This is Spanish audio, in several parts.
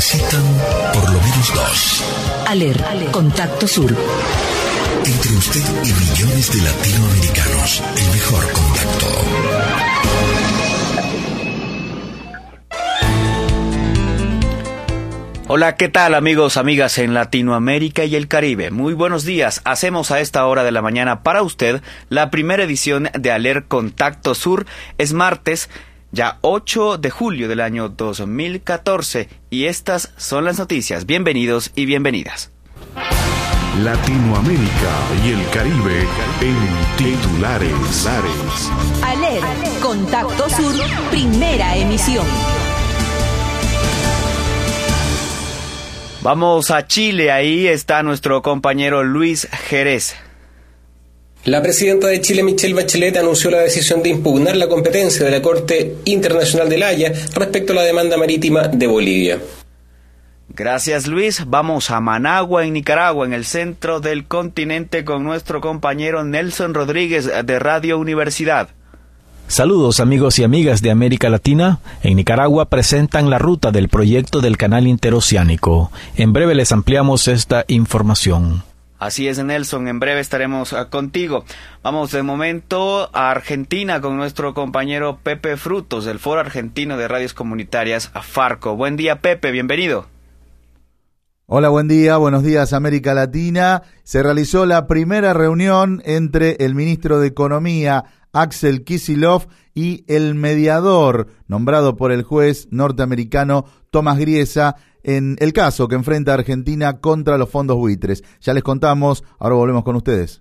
necesitan por lo menos dos. ALER, Contacto Sur. Entre usted y millones de latinoamericanos, el mejor contacto. Hola, ¿qué tal amigos, amigas en Latinoamérica y el Caribe? Muy buenos días. Hacemos a esta hora de la mañana para usted la primera edición de ALER Contacto Sur. Es martes, ya 8 de julio del año 2014 y estas son las noticias. Bienvenidos y bienvenidas. Latinoamérica y el Caribe en titulares. ALER Contacto Sur, primera emisión. Vamos a Chile, ahí está nuestro compañero Luis Jerez. La presidenta de Chile, Michelle Bachelet, anunció la decisión de impugnar la competencia de la Corte Internacional de La Haya respecto a la demanda marítima de Bolivia. Gracias, Luis. Vamos a Managua, en Nicaragua, en el centro del continente, con nuestro compañero Nelson Rodríguez de Radio Universidad. Saludos amigos y amigas de América Latina. En Nicaragua presentan la ruta del proyecto del Canal Interoceánico. En breve les ampliamos esta información. Así es, Nelson, en breve estaremos contigo. Vamos de momento a Argentina con nuestro compañero Pepe Frutos del Foro Argentino de Radios Comunitarias, Farco. Buen día, Pepe, bienvenido. Hola, buen día, buenos días América Latina. Se realizó la primera reunión entre el ministro de Economía, Axel Kicillof, y el mediador nombrado por el juez norteamericano Tomás Griesa en el caso que enfrenta a Argentina contra los fondos buitres. Ya les contamos, ahora volvemos con ustedes.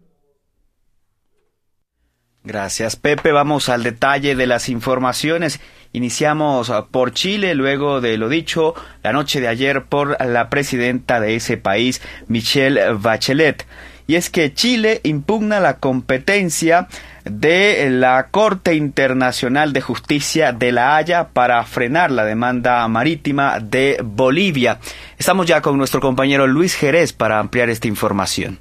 Gracias, Pepe. Vamos al detalle de las informaciones. Iniciamos por Chile, luego de lo dicho la noche de ayer por la presidenta de ese país, Michelle Bachelet. Y es que Chile impugna la competencia de la Corte Internacional de Justicia de La Haya para frenar la demanda marítima de Bolivia. Estamos ya con nuestro compañero Luis Jerez para ampliar esta información.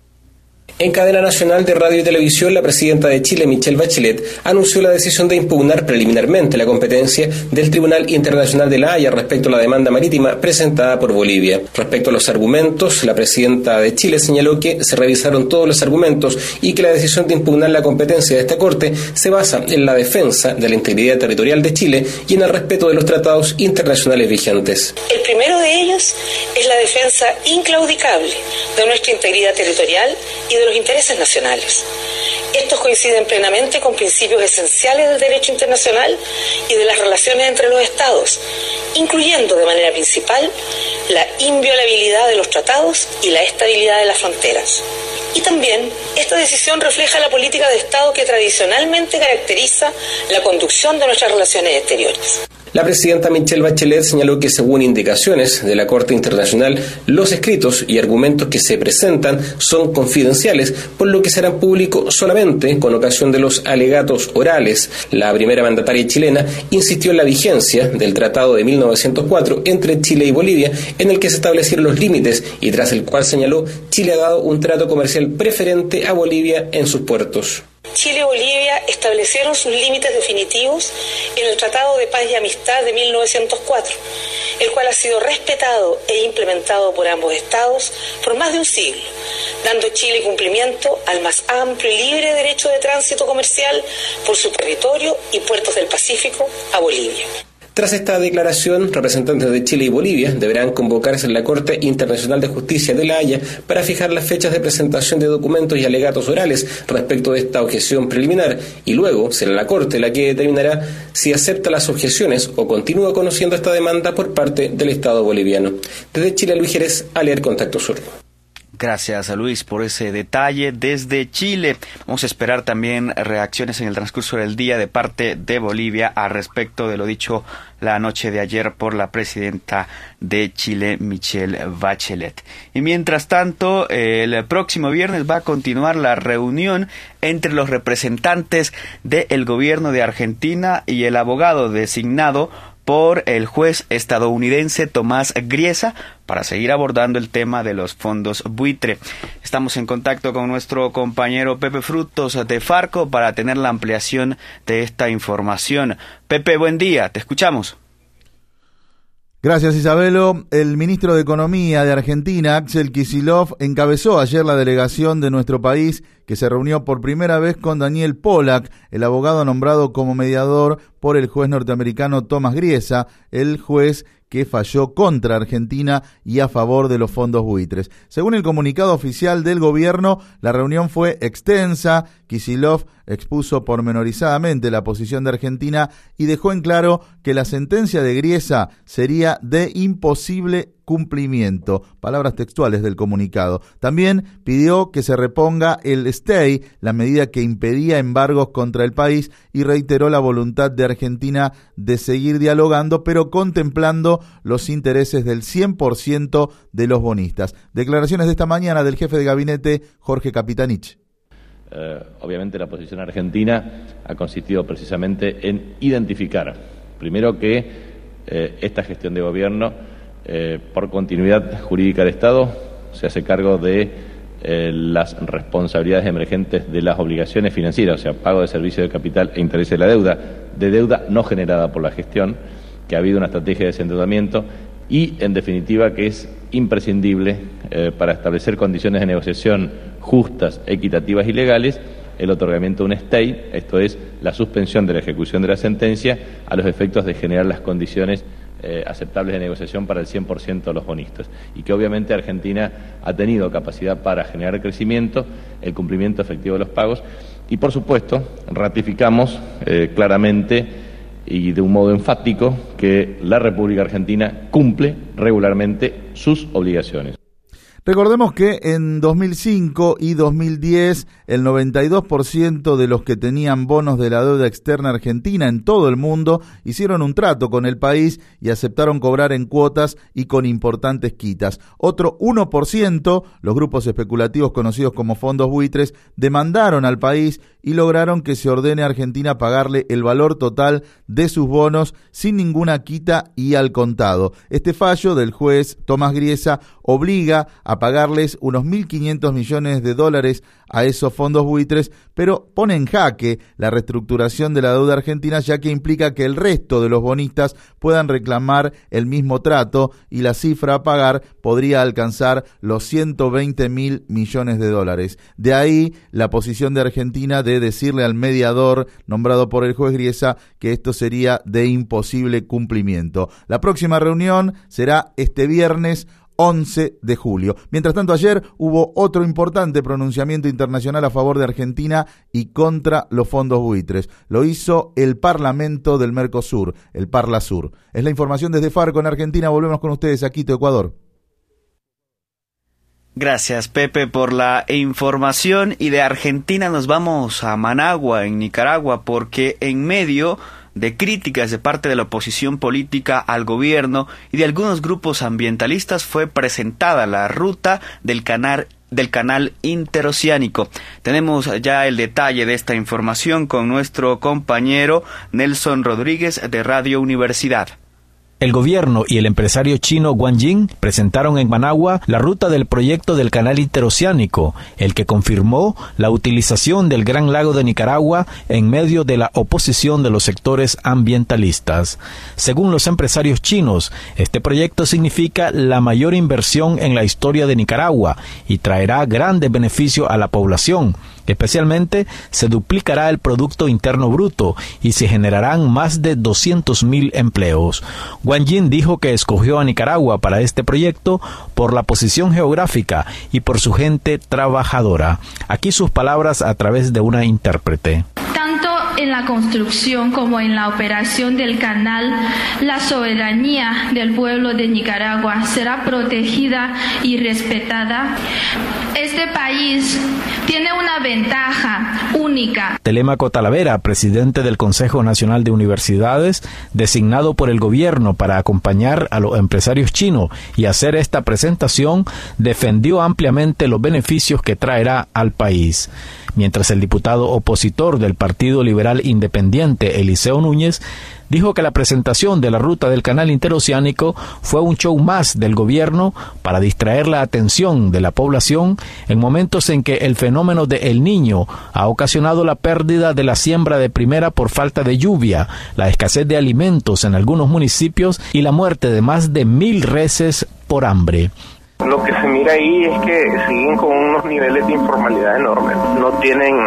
En cadena nacional de radio y televisión, la presidenta de Chile, Michelle Bachelet, anunció la decisión de impugnar preliminarmente la competencia del Tribunal Internacional de La Haya respecto a la demanda marítima presentada por Bolivia. Respecto a los argumentos, la presidenta de Chile señaló que se revisaron todos los argumentos y que la decisión de impugnar la competencia de esta Corte se basa en la defensa de la integridad territorial de Chile y en el respeto de los tratados internacionales vigentes. El primero de ellos es la defensa inclaudicable de nuestra integridad territorial y de los intereses nacionales. Estos coinciden plenamente con principios esenciales del derecho internacional y de las relaciones entre los Estados, incluyendo de manera principal la inviolabilidad de los tratados y la estabilidad de las fronteras. Y también esta decisión refleja la política de Estado que tradicionalmente caracteriza la conducción de nuestras relaciones exteriores. La presidenta Michelle Bachelet señaló que, según indicaciones de la Corte Internacional, los escritos y argumentos que se presentan son confidenciales, por lo que serán públicos solamente con ocasión de los alegatos orales. La primera mandataria chilena insistió en la vigencia del Tratado de 1904 entre Chile y Bolivia, en el que se establecieron los límites y tras el cual señaló Chile ha dado un trato comercial preferente a Bolivia en sus puertos. Chile y Bolivia establecieron sus límites definitivos en el Tratado de Paz y Amistad de 1904, el cual ha sido respetado e implementado por ambos estados por más de un siglo, dando Chile cumplimiento al más amplio y libre derecho de tránsito comercial por su territorio y puertos del Pacífico a Bolivia. Tras esta declaración, representantes de Chile y Bolivia deberán convocarse en la Corte Internacional de Justicia de La Haya para fijar las fechas de presentación de documentos y alegatos orales respecto de esta objeción preliminar, y luego será la Corte la que determinará si acepta las objeciones o continúa conociendo esta demanda por parte del Estado boliviano. Desde Chile, Luis Jerez, ALER Contacto Sur. Gracias a Luis por ese detalle desde Chile. Vamos a esperar también reacciones en el transcurso del día de parte de Bolivia al respecto de lo dicho la noche de ayer por la presidenta de Chile, Michelle Bachelet. Y mientras tanto, el próximo viernes va a continuar la reunión entre los representantes del gobierno de Argentina y el abogado designado por el juez estadounidense Tomás Griesa para seguir abordando el tema de los fondos buitre. Estamos en contacto con nuestro compañero Pepe Frutos de Farco para tener la ampliación de esta información. Pepe, buen día, te escuchamos. Gracias, Isabelo. El ministro de Economía de Argentina, Axel Kicillof, encabezó ayer la delegación de nuestro país que se reunió por primera vez con Daniel Pollack, el abogado nombrado como mediador por el juez norteamericano Tomás Griesa, el juez que falló contra Argentina y a favor de los fondos buitres. Según el comunicado oficial del gobierno, la reunión fue extensa. Kicillof expuso pormenorizadamente la posición de Argentina y dejó en claro que la sentencia de Griesa sería de imposible cumplimiento. Palabras textuales del comunicado. También pidió que se reponga el stay, la medida que impedía embargos contra el país, y reiteró la voluntad de Argentina de seguir dialogando, pero contemplando los intereses del 100% de los bonistas. Declaraciones de esta mañana del jefe de gabinete, Jorge Capitanich. Obviamente la posición argentina ha consistido precisamente en identificar, primero, que esta gestión de gobierno, por continuidad jurídica del Estado, se hace cargo de las responsabilidades emergentes de las obligaciones financieras, o sea, pago de servicio de capital e interés de la deuda no generada por la gestión, que ha habido una estrategia de desendeudamiento y, en definitiva, que es imprescindible para establecer condiciones de negociación justas, equitativas y legales, el otorgamiento de un stay, esto es, la suspensión de la ejecución de la sentencia a los efectos de generar las condiciones aceptables de negociación para el 100% de los bonistas, y que obviamente Argentina ha tenido capacidad para generar crecimiento, el cumplimiento efectivo de los pagos, y por supuesto ratificamos claramente y de un modo enfático que la República Argentina cumple regularmente sus obligaciones. Recordemos que en 2005 y 2010 el 92% de los que tenían bonos de la deuda externa argentina en todo el mundo hicieron un trato con el país y aceptaron cobrar en cuotas y con importantes quitas. Otro 1%, los grupos especulativos conocidos como fondos buitres, demandaron al país y lograron que se ordene a Argentina pagarle el valor total de sus bonos sin ninguna quita y al contado. Este fallo del juez Tomás Griesa obliga a pagarles unos 1.500 millones de dólares a esos fondos buitres, pero pone en jaque la reestructuración de la deuda argentina, ya que implica que el resto de los bonistas puedan reclamar el mismo trato y la cifra a pagar podría alcanzar los 120.000 millones de dólares. De ahí la posición de Argentina de decirle al mediador nombrado por el juez Griesa que esto sería de imposible cumplimiento. La próxima reunión será este viernes 11 de julio. Mientras tanto, ayer hubo otro importante pronunciamiento internacional a favor de Argentina y contra los fondos buitres. Lo hizo el Parlamento del Mercosur, el Parlasur. Es la información desde Farco en Argentina. Volvemos con ustedes a Quito, Ecuador. Gracias, Pepe, por la información. Y de Argentina nos vamos a Managua, en Nicaragua, porque en medio de críticas de parte de la oposición política al gobierno y de algunos grupos ambientalistas fue presentada la ruta del canal interoceánico. Tenemos ya el detalle de esta información con nuestro compañero Nelson Rodríguez de Radio Universidad. El gobierno y el empresario chino Wang Jing presentaron en Managua la ruta del proyecto del canal interoceánico, el que confirmó la utilización del Gran Lago de Nicaragua en medio de la oposición de los sectores ambientalistas. Según los empresarios chinos, este proyecto significa la mayor inversión en la historia de Nicaragua y traerá grandes beneficios a la población. Especialmente, se duplicará el Producto Interno Bruto y se generarán más de 200.000 empleos. Wang Jing dijo que escogió a Nicaragua para este proyecto por la posición geográfica y por su gente trabajadora. Aquí sus palabras a través de una intérprete. Tanto en la construcción como en la operación del canal, la soberanía del pueblo de Nicaragua será protegida y respetada. Este país tiene una ventaja única. Telemaco Talavera, presidente del Consejo Nacional de Universidades, designado por el gobierno para acompañar a los empresarios chinos y hacer esta presentación, defendió ampliamente los beneficios que traerá al país. mientras el diputado opositor del Partido Liberal Independiente, Eliseo Núñez, dijo que la presentación de la ruta del canal interoceánico fue un show más del gobierno para distraer la atención de la población en momentos en que el fenómeno de El Niño ha ocasionado la pérdida de la siembra de primera por falta de lluvia, la escasez de alimentos en algunos municipios y la muerte de más de 1,000 reses por hambre. Lo que se mira ahí es que siguen con unos niveles de informalidad enormes. No tienen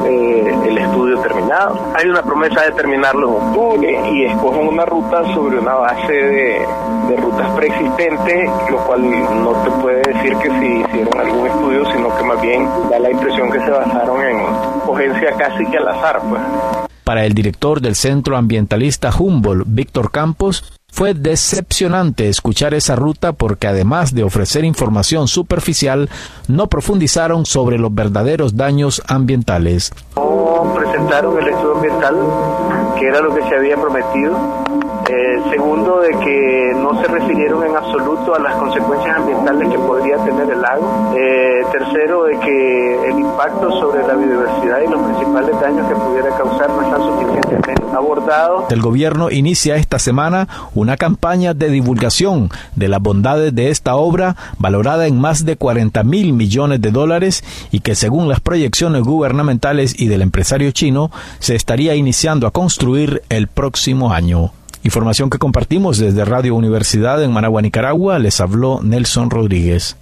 el estudio terminado. Hay una promesa de terminarlo en octubre y escogen una ruta sobre una base de rutas preexistentes, lo cual no te puede decir que si hicieron algún estudio, sino que más bien da la impresión que se basaron en cogencia casi que al azar, pues. Para el director del Centro Ambientalista Humboldt, Víctor Campos, fue decepcionante escuchar esa ruta porque además de ofrecer información superficial, no profundizaron sobre los verdaderos daños ambientales. No presentaron el estudio ambiental, que era lo que se había prometido. Segundo, de que no se refirieron en absoluto a las consecuencias ambientales que podría tener el lago. Tercero, de que el impacto sobre la biodiversidad y los principales daños que pudiera causar no están suficientemente abordados. El gobierno inicia esta semana una campaña de divulgación de las bondades de esta obra valorada en más de $40,000 millones y que según las proyecciones gubernamentales y del empresario chino se estaría iniciando a construir el próximo año. Información que compartimos desde Radio Universidad en Managua, Nicaragua. Les habló Nelson Rodríguez.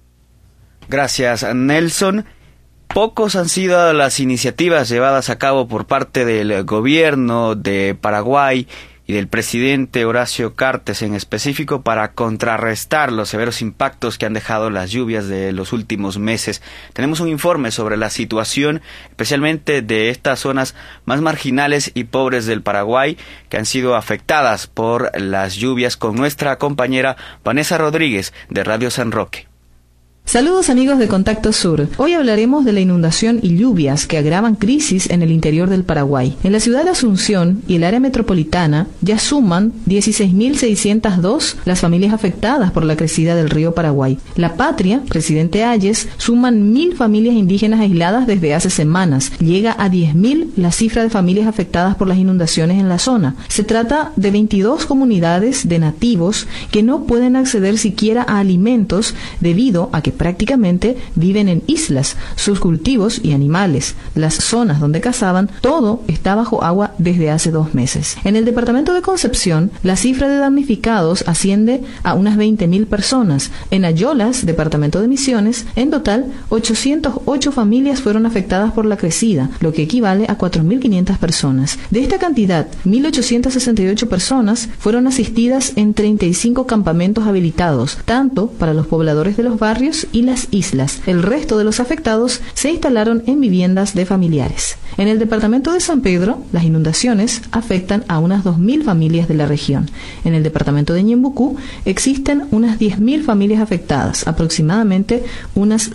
Gracias, Nelson. Pocos han sido las iniciativas llevadas a cabo por parte del gobierno de Paraguay y del presidente Horacio Cartes en específico para contrarrestar los severos impactos que han dejado las lluvias de los últimos meses. Tenemos un informe sobre la situación, especialmente de estas zonas más marginales y pobres del Paraguay, que han sido afectadas por las lluvias, con nuestra compañera Vanessa Rodríguez de Radio San Roque. Saludos amigos de Contacto Sur. Hoy hablaremos de la inundación y lluvias que agravan crisis en el interior del Paraguay. En la ciudad de Asunción y el área metropolitana ya suman 16.602 las familias afectadas por la crecida del río Paraguay. La Patria, Presidente Hayes, suman 1.000 familias indígenas aisladas desde hace semanas. Llega a 10.000 la cifra de familias afectadas por las inundaciones en la zona. Se trata de 22 comunidades de nativos que no pueden acceder siquiera a alimentos debido a que prácticamente viven en islas, sus cultivos y animales, las zonas donde cazaban, todo está bajo agua desde hace 2 meses. En el departamento de Concepción, la cifra de damnificados asciende a unas 20.000 personas. En Ayolas, departamento de Misiones, en total 808 familias fueron afectadas por la crecida, lo que equivale a 4.500 personas. De esta cantidad, 1.868 personas fueron asistidas en 35 campamentos habilitados, tanto para los pobladores de los barrios y las islas. El resto de los afectados se instalaron en viviendas de familiares. En el departamento de San Pedro, las inundaciones afectan a unas 2.000 familias de la región. En el departamento de Ñembucú existen unas 10.000 familias afectadas, aproximadamente unas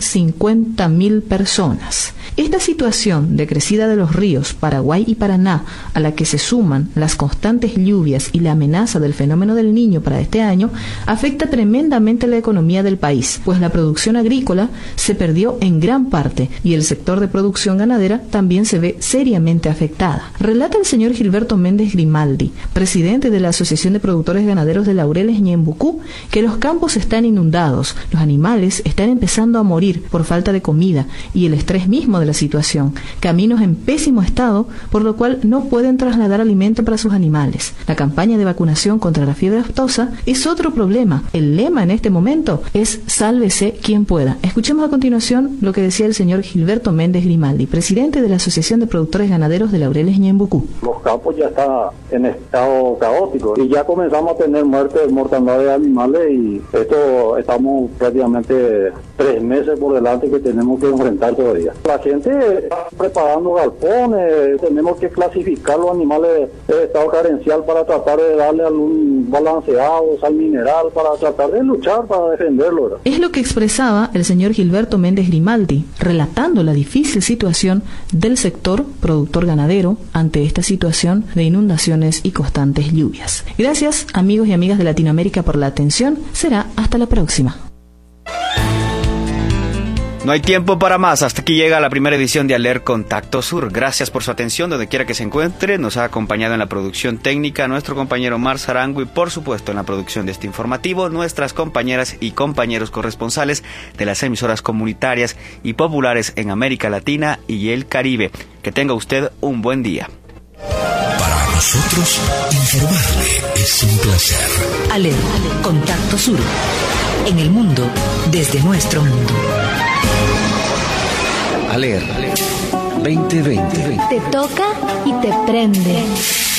50.000 personas. Esta situación de crecida de los ríos Paraguay y Paraná, a la que se suman las constantes lluvias y la amenaza del fenómeno del Niño para este año, afecta tremendamente la economía del país, pues la producción agrícola se perdió en gran parte y el sector de producción ganadera también se ve seriamente afectada. Relata el señor Gilberto Méndez Grimaldi, presidente de la Asociación de Productores Ganaderos de Laureles Ñembucú, que los campos están inundados, los animales están empezando a morir por falta de comida y el estrés mismo de la situación, caminos en pésimo estado, por lo cual no pueden trasladar alimento para sus animales. La campaña de vacunación contra la fiebre aftosa es otro problema. El lema en este momento es sálvese quien pueda. Escuchemos a continuación lo que decía el señor Gilberto Méndez Grimaldi, presidente de la Asociación de Productores Ganaderos de Laureles Ñembucú. Los campos ya están en estado caótico y ya comenzamos a tener mortandad de animales y esto estamos prácticamente 3 meses por delante que tenemos que enfrentar todavía. La gente está preparando galpones, tenemos que clasificar los animales de estado carencial para tratar de darle algún balanceado, sal mineral, para tratar de luchar para defenderlo, ¿verdad? Es lo que expresaba el señor Gilberto Méndez Grimaldi, relatando la difícil situación del sector productor ganadero ante esta situación de inundaciones y constantes lluvias. Gracias, amigos y amigas de Latinoamérica, por la atención. Será hasta la próxima. No hay tiempo para más. Hasta aquí llega la primera edición de Aler Contacto Sur. Gracias por su atención donde quiera que se encuentre. Nos ha acompañado en la producción técnica nuestro compañero Mar Zarango y por supuesto en la producción de este informativo nuestras compañeras y compañeros corresponsales de las emisoras comunitarias y populares en América Latina y el Caribe. Que tenga usted un buen día. Para nosotros, informarle es un placer. Aler, Contacto Sur. En el mundo, desde nuestro mundo. Aler 2020. Te toca y te prende.